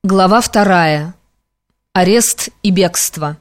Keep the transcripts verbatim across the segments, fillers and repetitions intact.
Глава вторая. Арест и бегство.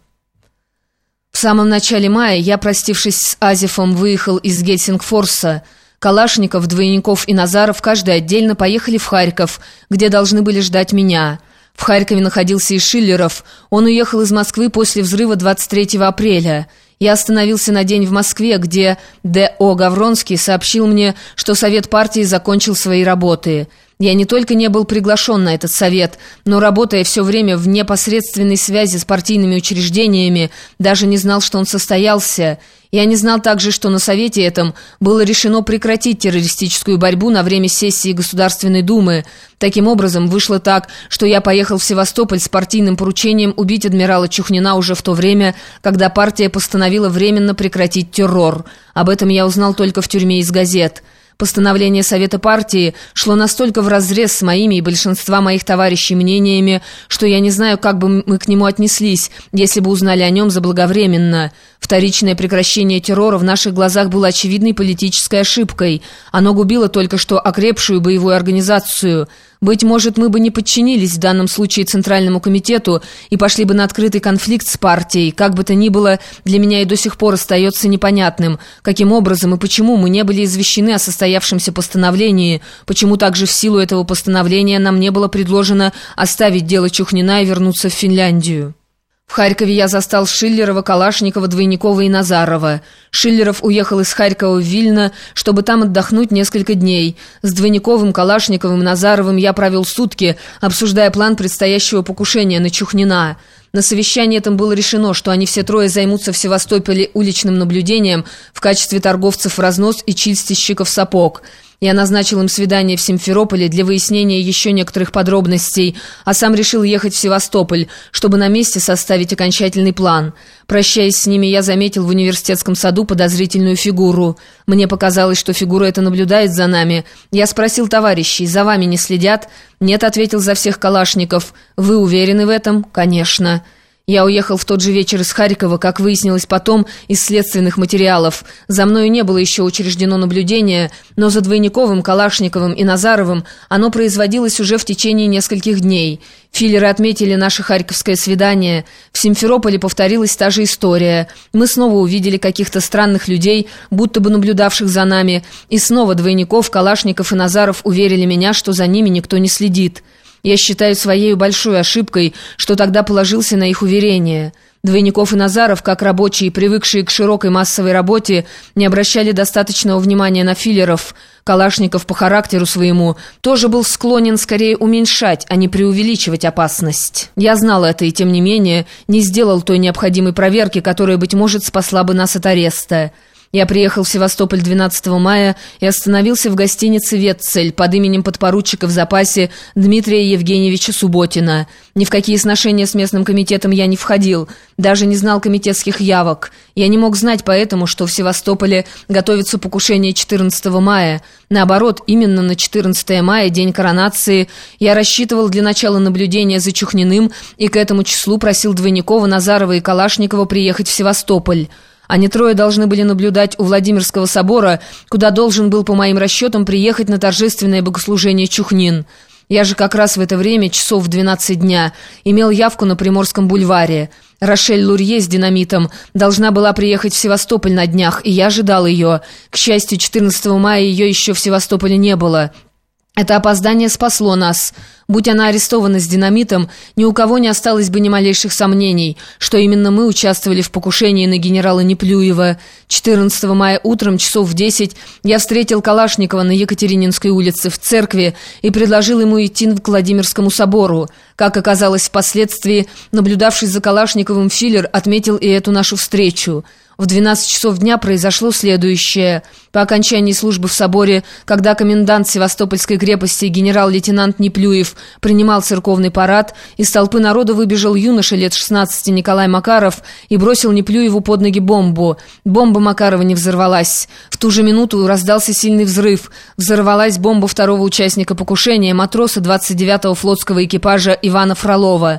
В самом начале мая я, простившись с Азефом, выехал из Гельсингфорса. Калашников, Двойников и Назаров каждый отдельно поехали в Харьков, где должны были ждать меня. В Харькове находился и Шиллеров. Он уехал из Москвы после взрыва двадцать третьего апреля. Я остановился на день в Москве, где Д О Гавронский сообщил мне, что Совет партии закончил свои работы. Я не только не был приглашен на этот совет, но, работая все время в непосредственной связи с партийными учреждениями, даже не знал, что он состоялся. Я не знал также, что на совете этом было решено прекратить террористическую борьбу на время сессии Государственной Думы. Таким образом, вышло так, что я поехал в Севастополь с партийным поручением убить адмирала Чухнина уже в то время, когда партия постановила временно прекратить террор. Об этом я узнал только в тюрьме из газет. Постановление Совета партии шло настолько вразрез с моими и большинства моих товарищей мнениями, что я не знаю, как бы мы к нему отнеслись, если бы узнали о нем заблаговременно. Вторичное прекращение террора в наших глазах было очевидной политической ошибкой. Оно губило только что окрепшую боевую организацию. Быть может, мы бы не подчинились в данном случае Центральному комитету и пошли бы на открытый конфликт с партией. Как бы то ни было, для меня и до сих пор остается непонятным, каким образом и почему мы не были извещены о состоявшемся постановлении, почему также в силу этого постановления нам не было предложено оставить дело Чухнина и вернуться в Финляндию. В Харькове я застал Шиллерова, Калашникова, Двойникова и Назарова. Шиллеров уехал из Харькова в Вильно, чтобы там отдохнуть несколько дней. С Двойниковым, Калашниковым и Назаровым я провел сутки, обсуждая план предстоящего покушения на Чухнина. На совещании этом было решено, что они все трое займутся в Севастополе уличным наблюдением в качестве торговцев в разнос и чистильщиков сапог. Я назначил им свидание в Симферополе для выяснения еще некоторых подробностей, а сам решил ехать в Севастополь, чтобы на месте составить окончательный план. Прощаясь с ними, я заметил в университетском саду подозрительную фигуру. Мне показалось, что фигура эта наблюдает за нами. Я спросил товарищей: «За вами не следят?» «Нет», — ответил за всех Калашников. «Вы уверены в этом?» «Конечно». Я уехал в тот же вечер из Харькова, как выяснилось потом из следственных материалов. За мною не было еще учреждено наблюдение, но за Двойниковым, Калашниковым и Назаровым оно производилось уже в течение нескольких дней. Филлеры отметили наше харьковское свидание. В Симферополе повторилась та же история. Мы снова увидели каких-то странных людей, будто бы наблюдавших за нами, и снова Двойников, Калашников и Назаров уверили меня, что за ними никто не следит. Я считаю своей большой ошибкой, что тогда положился на их уверения. Двойников и Назаров, как рабочие, привыкшие к широкой массовой работе, не обращали достаточного внимания на филлеров. Калашников по характеру своему тоже был склонен скорее уменьшать, а не преувеличивать опасность. Я знал это и, тем не менее, не сделал той необходимой проверки, которая, быть может, спасла бы нас от ареста. Я приехал в Севастополь двенадцатого мая и остановился в гостинице «Ветцель» под именем подпоручика в запасе Дмитрия Евгеньевича Субботина. Ни в какие сношения с местным комитетом я не входил, даже не знал комитетских явок. Я не мог знать поэтому, что в Севастополе готовится покушение четырнадцатого мая. Наоборот, именно на четырнадцатое мая, день коронации, я рассчитывал для начала наблюдения за Чухниным и к этому числу просил Двойникова, Назарова и Калашникова приехать в Севастополь. Они трое должны были наблюдать у Владимирского собора, куда должен был, по моим расчетам, приехать на торжественное богослужение Чухнин. Я же как раз в это время, часов в двенадцать дня, имел явку на Приморском бульваре. Рошель Лурье с динамитом должна была приехать в Севастополь на днях, и я ожидал ее. К счастью, четырнадцатого мая ее еще в Севастополе не было. Это опоздание спасло нас. Будь она арестована с динамитом, ни у кого не осталось бы ни малейших сомнений, что именно мы участвовали в покушении на генерала Неплюева. четырнадцатого мая утром, часов в десять, я встретил Калашникова на Екатерининской улице в церкви и предложил ему идти к Владимирскому собору. Как оказалось впоследствии, наблюдавший за Калашниковым филлер отметил и эту нашу встречу. В двенадцать часов дня произошло следующее. По окончании службы в соборе, когда комендант Севастопольской крепости генерал-лейтенант Неплюев принимал церковный парад, из толпы народа выбежал юноша лет шестнадцати Николай Макаров и бросил Неплюеву под ноги бомбу. Бомба Макарова не взорвалась. В ту же минуту раздался сильный взрыв. Взорвалась бомба второго участника покушения, матроса двадцать девятого флотского экипажа Ивана Фролова.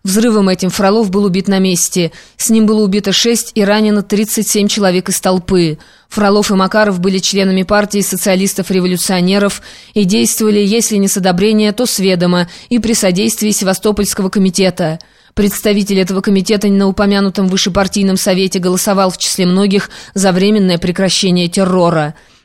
Взрывом этим Фролов был убит на месте. С ним было убито шесть и ранено тридцать семь человек из толпы. Фролов и Макаров были членами партии социалистов-революционеров и действовали, если не с одобрения, то с ведома и при содействии Севастопольского комитета. Представитель этого комитета на упомянутом выше партийном совете голосовал в числе многих за временное прекращение террора.